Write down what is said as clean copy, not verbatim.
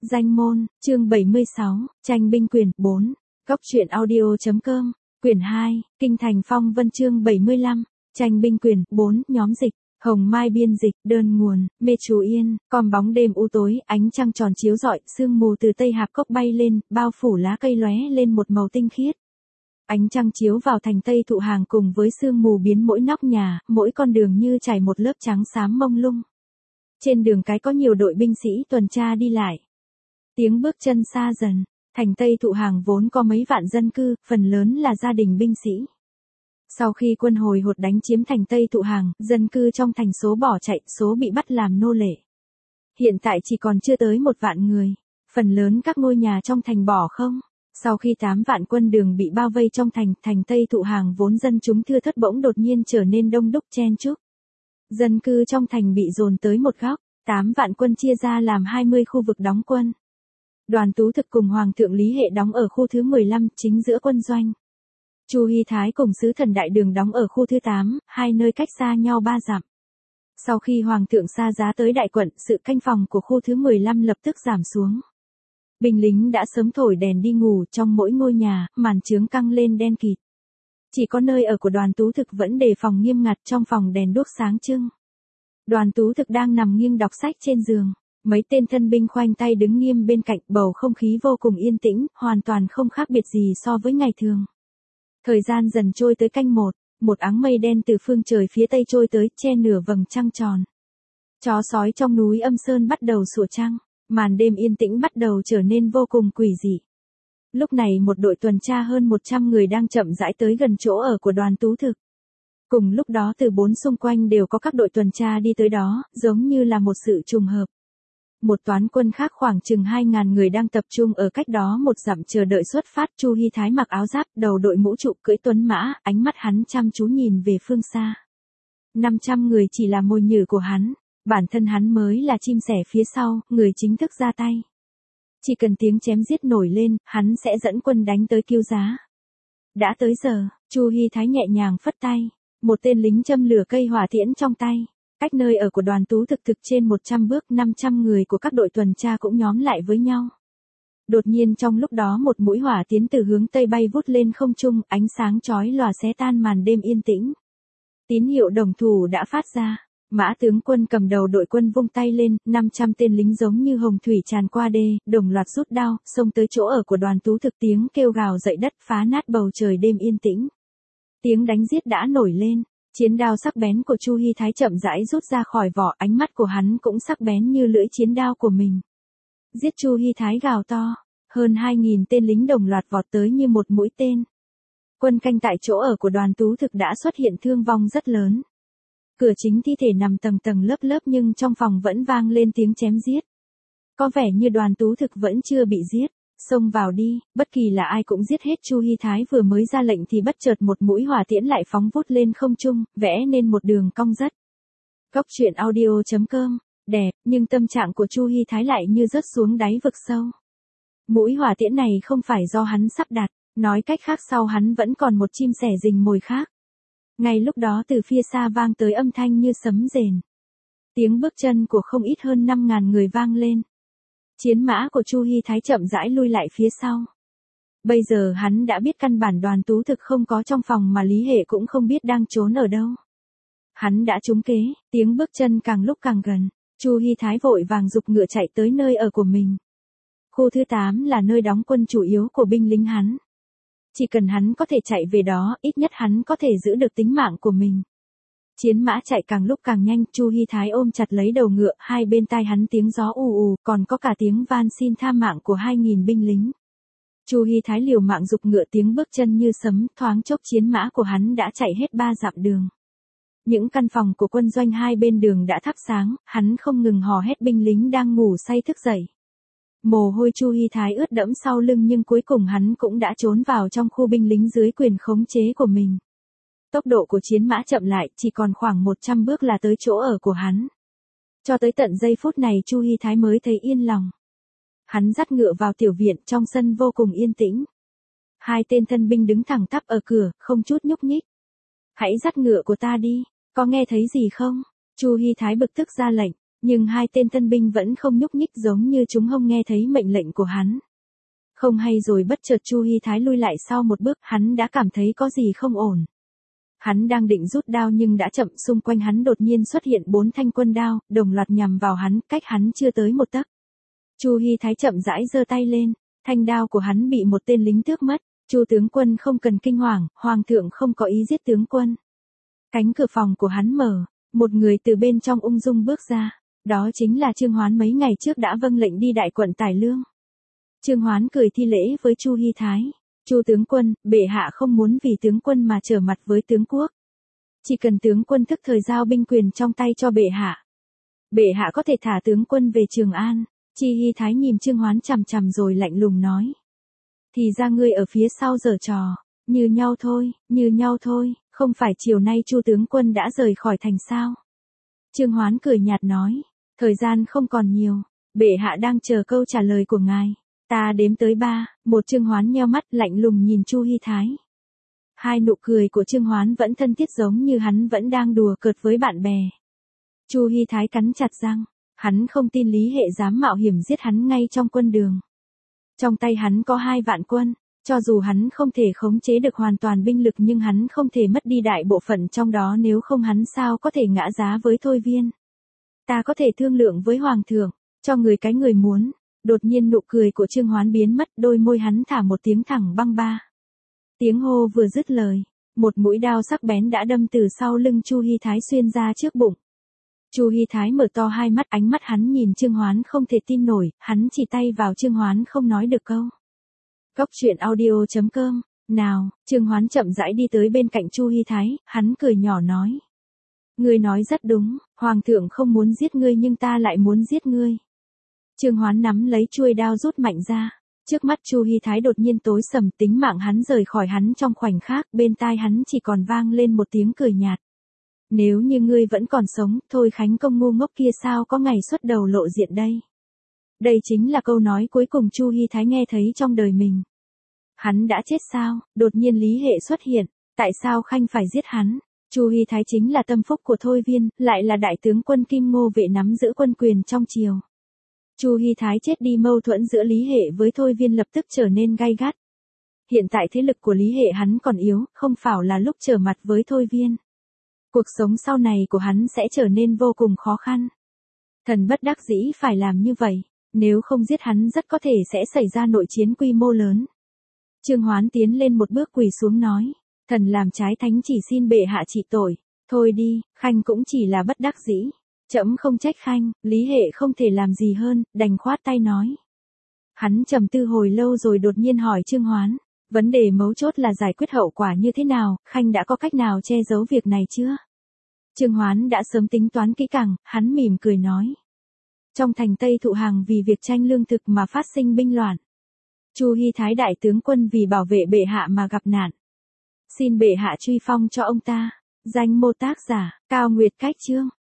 Danh môn, chương 76, tranh binh quyền 4, góc truyện audio.com, quyển 2, Kinh thành phong vân chương 75, tranh binh quyền 4, nhóm dịch, Hồng Mai biên dịch, đơn nguồn, Mê Chú Yên, con bóng đêm u tối, ánh trăng tròn chiếu rọi, sương mù từ tây hạp cốc bay lên, bao phủ lá cây lóe lên một màu tinh khiết. Ánh trăng chiếu vào thành tây thụ hàng cùng với sương mù biến mỗi nóc nhà, mỗi con đường như trải một lớp trắng xám mông lung. Trên đường cái có nhiều đội binh sĩ tuần tra đi lại. Tiếng bước chân xa dần, thành tây thụ hàng vốn có mấy vạn dân cư, phần lớn là gia đình binh sĩ. Sau khi quân hồi hột đánh chiếm thành tây thụ hàng, dân cư trong thành số bỏ chạy, số bị bắt làm nô lệ. Hiện tại chỉ còn chưa tới 1 vạn người, phần lớn các ngôi nhà trong thành bỏ không. Sau khi 8 vạn quân đường bị bao vây trong thành tây thụ hàng vốn dân chúng thưa thớt bỗng đột nhiên trở nên đông đúc chen chúc. Dân cư trong thành bị dồn tới một góc, 8 vạn quân chia ra làm 20 khu vực đóng quân. Đoàn Tú Thực cùng Hoàng thượng Lý Hệ đóng ở khu thứ 15, chính giữa quân doanh. Chu Hy Thái cùng sứ thần Đại Đường đóng ở khu thứ 8, hai nơi cách xa nhau 3 dặm. Sau khi Hoàng thượng xa giá tới Đại Quận, sự canh phòng của khu thứ 15 lập tức giảm xuống. Binh lính đã sớm thổi đèn đi ngủ, trong mỗi ngôi nhà, màn chướng căng lên đen kịt. Chỉ có nơi ở của Đoàn Tú Thực vẫn đề phòng nghiêm ngặt, trong phòng đèn đuốc sáng trưng. Đoàn Tú Thực đang nằm nghiêng đọc sách trên giường. Mấy tên thân binh khoanh tay đứng nghiêm bên cạnh, bầu không khí vô cùng yên tĩnh, hoàn toàn không khác biệt gì so với ngày thường. Thời gian dần trôi tới canh 1, một áng mây đen từ phương trời phía tây trôi tới, che nửa vầng trăng tròn. Chó sói trong núi Âm Sơn bắt đầu sủa trăng, màn đêm yên tĩnh bắt đầu trở nên vô cùng quỷ dị. Lúc này một đội tuần tra hơn 100 người đang chậm rãi tới gần chỗ ở của Đoàn Tú Thực. Cùng lúc đó từ 4 xung quanh đều có các đội tuần tra đi tới đó, giống như là một sự trùng hợp. Một toán quân khác khoảng chừng 2.000 người đang tập trung ở cách đó 1 dặm chờ đợi xuất phát. Chu Hy Thái mặc áo giáp, đầu đội mũ trụ, cưỡi tuấn mã, ánh mắt hắn chăm chú nhìn về phương xa. 500 người chỉ là mồi nhử của hắn, bản thân hắn mới là chim sẻ phía sau, người chính thức ra tay. Chỉ cần tiếng chém giết nổi lên, hắn sẽ dẫn quân đánh tới Kiêu Giá. Đã tới giờ, Chu Hy Thái nhẹ nhàng phất tay, một tên lính châm lửa cây hỏa tiễn trong tay. Cách nơi ở của Đoàn Tú Thực trên 100 bước, 500 người của các đội tuần tra cũng nhóm lại với nhau. Đột nhiên trong lúc đó một mũi hỏa tiến từ hướng tây bay vút lên không trung, ánh sáng chói lòa xé tan màn đêm yên tĩnh. Tín hiệu đồng thủ đã phát ra, Mã tướng quân cầm đầu đội quân vung tay lên, 500 tên lính giống như hồng thủy tràn qua đê, đồng loạt rút đao, xông tới chỗ ở của Đoàn Tú Thực, tiếng kêu gào dậy đất phá nát bầu trời đêm yên tĩnh. Tiếng đánh giết đã nổi lên. Chiến đao sắc bén của Chu Hy Thái chậm rãi rút ra khỏi vỏ, ánh mắt của hắn cũng sắc bén như lưỡi chiến đao của mình. Giết! Chu Hy Thái gào to, hơn 2.000 tên lính đồng loạt vọt tới như một mũi tên. Quân canh tại chỗ ở của Đoàn Tú Thực đã xuất hiện thương vong rất lớn. Cửa chính thi thể nằm tầng tầng lớp lớp nhưng trong phòng vẫn vang lên tiếng chém giết. Có vẻ như Đoàn Tú Thực vẫn chưa bị giết. Xông vào đi, bất kỳ là ai cũng giết hết. Chu Hy Thái vừa mới ra lệnh thì bất chợt một mũi hỏa tiễn lại phóng vút lên không trung, vẽ nên một đường cong rất. Góc truyện audio.com, đẹp, nhưng tâm trạng của Chu Hy Thái lại như rớt xuống đáy vực sâu. Mũi hỏa tiễn này không phải do hắn sắp đặt, nói cách khác sau hắn vẫn còn một chim sẻ rình mồi khác. Ngay lúc đó từ phía xa vang tới âm thanh như sấm rền. Tiếng bước chân của không ít hơn 5.000 người vang lên. Chiến mã của Chu Hy Thái chậm rãi lui lại phía sau. Bây giờ hắn đã biết căn bản Đoàn Tú Thực không có trong phòng mà Lý Hệ cũng không biết đang trốn ở đâu. Hắn đã trúng kế, tiếng bước chân càng lúc càng gần. Chu Hy Thái vội vàng giục ngựa chạy tới nơi ở của mình. Khu thứ 8 là nơi đóng quân chủ yếu của binh lính hắn. Chỉ cần hắn có thể chạy về đó, ít nhất hắn có thể giữ được tính mạng của mình. Chiến mã chạy càng lúc càng nhanh, Chu Hy Thái ôm chặt lấy đầu ngựa, hai bên tai hắn tiếng gió ù ù, còn có cả tiếng van xin tha mạng của 2.000 binh lính. Chu Hy Thái liều mạng giục ngựa, tiếng bước chân như sấm, thoáng chốc chiến mã của hắn đã chạy hết 3 dặm đường. Những căn phòng của quân doanh hai bên đường đã thắp sáng, hắn không ngừng hò hét, binh lính đang ngủ say thức dậy. Mồ hôi Chu Hy Thái ướt đẫm sau lưng nhưng cuối cùng hắn cũng đã trốn vào trong khu binh lính dưới quyền khống chế của mình. Tốc độ của chiến mã chậm lại, chỉ còn khoảng 100 bước là tới chỗ ở của hắn. Cho tới tận giây phút này Chu Hy Thái mới thấy yên lòng. Hắn dắt ngựa vào tiểu viện, trong sân vô cùng yên tĩnh. Hai tên thân binh đứng thẳng tắp ở cửa, không chút nhúc nhích. Hãy dắt ngựa của ta đi, có nghe thấy gì không? Chu Hy Thái bực tức ra lệnh, Nhưng hai tên thân binh vẫn không nhúc nhích giống như chúng không nghe thấy mệnh lệnh của hắn. Không hay rồi bất chợt Chu Hy Thái lui lại sau một bước, hắn đã cảm thấy có gì không ổn. Hắn đang định rút đao nhưng đã chậm, xung quanh hắn đột nhiên xuất hiện 4 thanh quân đao, đồng loạt nhằm vào hắn, cách hắn chưa tới một tấc. Chu Hy Thái chậm rãi giơ tay lên, thanh đao của hắn bị một tên lính tước mất. Chu tướng quân không cần kinh hoàng, hoàng thượng không có ý giết tướng quân. Cánh cửa phòng của hắn mở, một người từ bên trong ung dung bước ra, đó chính là Trương Hoán mấy ngày trước đã vâng lệnh đi đại quận Tài Lương. Trương Hoán cười thi lễ với Chu Hy Thái. Chu tướng quân, bệ hạ không muốn vì tướng quân mà trở mặt với tướng quốc. Chỉ cần tướng quân thức thời giao binh quyền trong tay cho bệ hạ. Bệ hạ có thể thả tướng quân về Trường An. Chi Hy Thái nhìn Trương Hoán chằm chằm rồi lạnh lùng nói. Thì ra ngươi ở phía sau giở trò, như nhau thôi, không phải chiều nay Chu tướng quân đã rời khỏi thành sao? Trương Hoán cười nhạt nói, thời gian không còn nhiều, bệ hạ đang chờ câu trả lời của ngài. Ta đếm tới 3, một Trương Hoán nheo mắt lạnh lùng nhìn Chu Hy Thái. Hai nụ cười của Trương Hoán vẫn thân thiết giống như hắn vẫn đang đùa cợt với bạn bè. Chu Hy Thái cắn chặt răng, hắn không tin Lý Hệ dám mạo hiểm giết hắn ngay trong quân đường. Trong tay hắn có 2 vạn quân, cho dù hắn không thể khống chế được hoàn toàn binh lực nhưng hắn không thể mất đi đại bộ phận trong đó, nếu không hắn sao có thể ngã giá với Thôi Viên. Ta có thể thương lượng với Hoàng thượng, cho người cái người muốn. Đột nhiên nụ cười của Trương Hoán biến mất, đôi môi hắn thả một tiếng thẳng băng ba. Tiếng hô vừa dứt lời, một mũi đao sắc bén đã đâm từ sau lưng Chu Hy Thái xuyên ra trước bụng. Chu Hy Thái mở to hai mắt, ánh mắt hắn nhìn Trương Hoán không thể tin nổi, hắn chỉ tay vào Trương Hoán không nói được câu. Góc truyện audio.com, nào, Trương Hoán chậm rãi đi tới bên cạnh Chu Hy Thái, hắn cười nhỏ nói. Ngươi nói rất đúng, Hoàng thượng không muốn giết ngươi nhưng ta lại muốn giết ngươi. Trương Hoán nắm lấy chuôi đao rút mạnh ra, trước mắt Chu Hy Thái đột nhiên tối sầm, tính mạng hắn rời khỏi hắn trong khoảnh khắc, bên tai hắn chỉ còn vang lên một tiếng cười nhạt. Nếu như ngươi vẫn còn sống, Thôi Khánh Công ngu ngốc kia sao có ngày xuất đầu lộ diện đây. Đây chính là câu nói cuối cùng Chu Hy Thái nghe thấy trong đời mình. Hắn đã chết sao? Đột nhiên Lý Hệ xuất hiện, tại sao Khanh phải giết hắn? Chu Hy Thái chính là tâm phúc của Thôi Viên, lại là đại tướng quân Kim Ngô Vệ nắm giữ quân quyền trong triều. Chu Hy Thái chết đi, mâu thuẫn giữa Lý Hệ với Thôi Viên lập tức trở nên gay gắt. Hiện tại thế lực của Lý Hệ hắn còn yếu, không phải là lúc trở mặt với Thôi Viên. Cuộc sống sau này của hắn sẽ trở nên vô cùng khó khăn. Thần bất đắc dĩ phải làm như vậy, nếu không giết hắn rất có thể sẽ xảy ra nội chiến quy mô lớn. Trương Hoán tiến lên một bước quỳ xuống nói, thần làm trái thánh chỉ xin bệ hạ trị tội. Thôi đi, Khanh cũng chỉ là bất đắc dĩ. Trẫm không trách Khanh. Lý Hệ không thể làm gì hơn, đành khoát tay nói. Hắn trầm tư hồi lâu rồi đột nhiên hỏi Trương Hoán, vấn đề mấu chốt là giải quyết hậu quả như thế nào, Khanh đã có cách nào che giấu việc này chưa? Trương Hoán đã sớm tính toán kỹ càng, hắn mỉm cười nói. Trong thành Tây Thụ Hàng vì việc tranh lương thực mà phát sinh binh loạn. Chu Hy Thái đại tướng quân vì bảo vệ bệ hạ mà gặp nạn. Xin bệ hạ truy phong cho ông ta. Danh mô tác giả, Cao Nguyệt Cách Chương.